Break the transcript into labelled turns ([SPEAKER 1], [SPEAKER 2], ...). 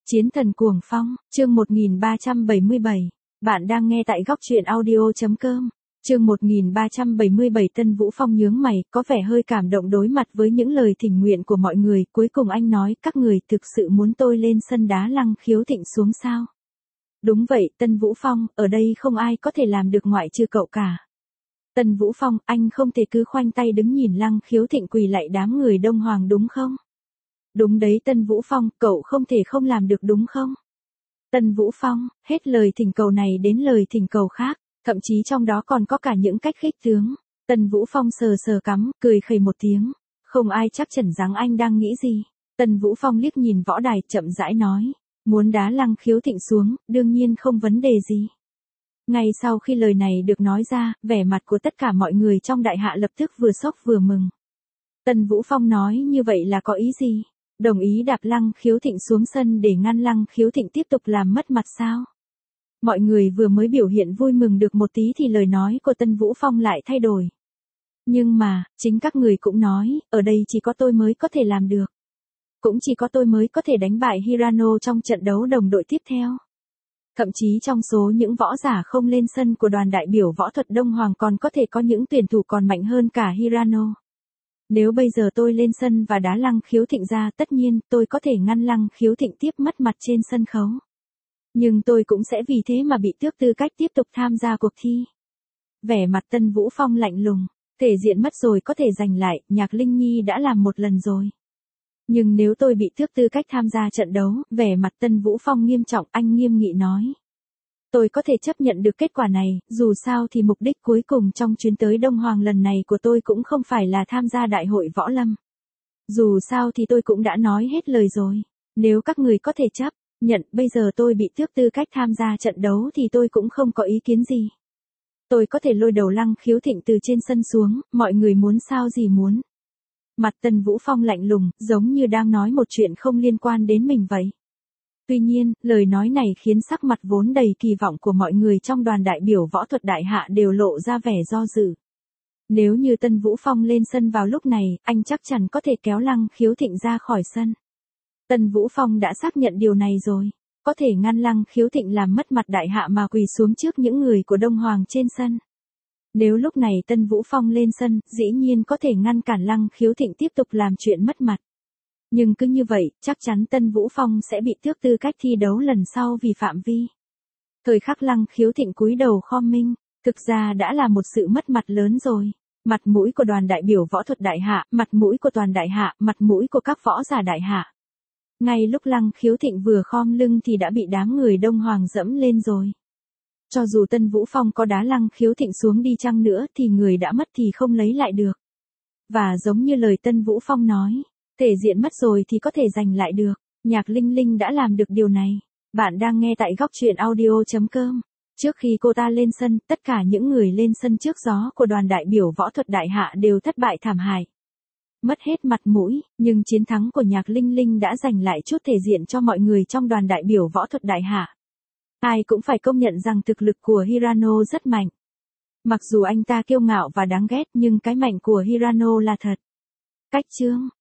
[SPEAKER 1] Chiến thần cuồng phong, chương 1377. Bạn đang nghe tại góc truyện audio.com. Chương 1377. Tân Vũ Phong nhướng mày, có vẻ hơi cảm động đối mặt với những lời thỉnh nguyện của mọi người. Cuối cùng anh nói, các người thực sự muốn tôi lên sân đá Lăng Khiếu Thịnh xuống sao? Đúng vậy, Tân Vũ Phong, ở đây không ai có thể làm được ngoại trừ cậu cả. Tân Vũ Phong, anh không thể cứ khoanh tay đứng nhìn Lăng Khiếu Thịnh quỳ lạy đám người Đông Hoàng đúng không? Đúng đấy Tân Vũ Phong, cậu không thể không làm được đúng không? Tân Vũ Phong, hết lời thỉnh cầu này đến lời thỉnh cầu khác, thậm chí trong đó còn có cả những cách khích tướng. Tân Vũ Phong sờ sờ cắm, cười khẩy một tiếng. Không ai chắc chắn rằng anh đang nghĩ gì. Tân Vũ Phong liếc nhìn võ đài chậm rãi nói. Muốn đá Lăng Khiếu Thịnh xuống, đương nhiên không vấn đề gì. Ngay sau khi lời này được nói ra, vẻ mặt của tất cả mọi người trong đại hạ lập tức vừa sốc vừa mừng. Tân Vũ Phong nói như vậy là có ý gì? Đồng ý đạp Lăng Khiếu Thịnh xuống sân để ngăn Lăng Khiếu Thịnh tiếp tục làm mất mặt sao? Mọi người vừa mới biểu hiện vui mừng được một tí thì lời nói của Tân Vũ Phong lại thay đổi. Nhưng mà, chính các người cũng nói, ở đây chỉ có tôi mới có thể làm được. Cũng chỉ có tôi mới có thể đánh bại Hirano trong trận đấu đồng đội tiếp theo. Thậm chí trong số những võ giả không lên sân của đoàn đại biểu võ thuật Đông Hoàng còn có thể có những tuyển thủ còn mạnh hơn cả Hirano. Nếu bây giờ tôi lên sân và đá Lăng Khiếu Thịnh ra, tất nhiên tôi có thể ngăn Lăng Khiếu Thịnh tiếp mất mặt trên sân khấu. Nhưng tôi cũng sẽ vì thế mà bị tước tư cách tiếp tục tham gia cuộc thi. Vẻ mặt Tân Vũ Phong lạnh lùng, thể diện mất rồi có thể giành lại, Nhạc Linh Nhi đã làm một lần rồi. Nhưng nếu tôi bị tước tư cách tham gia trận đấu, vẻ mặt Tân Vũ Phong nghiêm trọng, anh nghiêm nghị nói. Tôi có thể chấp nhận được kết quả này, dù sao thì mục đích cuối cùng trong chuyến tới Đông Hoàng lần này của tôi cũng không phải là tham gia đại hội võ lâm. Dù sao thì tôi cũng đã nói hết lời rồi. Nếu các người có thể chấp nhận bây giờ tôi bị tước tư cách tham gia trận đấu thì tôi cũng không có ý kiến gì. Tôi có thể lôi đầu Lăng Khiếu Thịnh từ trên sân xuống, mọi người muốn sao gì muốn. Mặt Tân Vũ Phong lạnh lùng, giống như đang nói một chuyện không liên quan đến mình vậy. Tuy nhiên, lời nói này khiến sắc mặt vốn đầy kỳ vọng của mọi người trong đoàn đại biểu võ thuật đại hạ đều lộ ra vẻ do dự. Nếu như Tân Vũ Phong lên sân vào lúc này, anh chắc chắn có thể kéo Lăng Khiếu Thịnh ra khỏi sân. Tân Vũ Phong đã xác nhận điều này rồi. Có thể ngăn Lăng Khiếu Thịnh làm mất mặt đại hạ mà quỳ xuống trước những người của Đông Hoàng trên sân. Nếu lúc này Tân Vũ Phong lên sân, dĩ nhiên có thể ngăn cản Lăng Khiếu Thịnh tiếp tục làm chuyện mất mặt. Nhưng cứ như vậy, chắc chắn Tân Vũ Phong sẽ bị tước tư cách thi đấu lần sau vì phạm vi. Thời khắc Lăng Khiếu Thịnh cúi đầu khom minh, thực ra đã là một sự mất mặt lớn rồi. Mặt mũi của đoàn đại biểu võ thuật đại hạ, mặt mũi của toàn đại hạ, mặt mũi của các võ giả đại hạ. Ngay lúc Lăng Khiếu Thịnh vừa khom lưng thì đã bị đám người Đông Hoàng dẫm lên rồi. Cho dù Tân Vũ Phong có đá Lăng Khiếu Thịnh xuống đi chăng nữa thì người đã mất thì không lấy lại được. Và giống như lời Tân Vũ Phong nói, thể diện mất rồi thì có thể giành lại được. Nhạc Linh Linh đã làm được điều này. Bạn đang nghe tại góc truyện audio.com. Trước khi cô ta lên sân, tất cả những người lên sân trước gió của đoàn đại biểu võ thuật đại hạ đều thất bại thảm hại. Mất hết mặt mũi, nhưng chiến thắng của Nhạc Linh Linh đã giành lại chút thể diện cho mọi người trong đoàn đại biểu võ thuật đại hạ. Ai cũng phải công nhận rằng thực lực của Hirano rất mạnh. Mặc dù anh ta kiêu ngạo và đáng ghét nhưng cái mạnh của Hirano là thật. Cách chương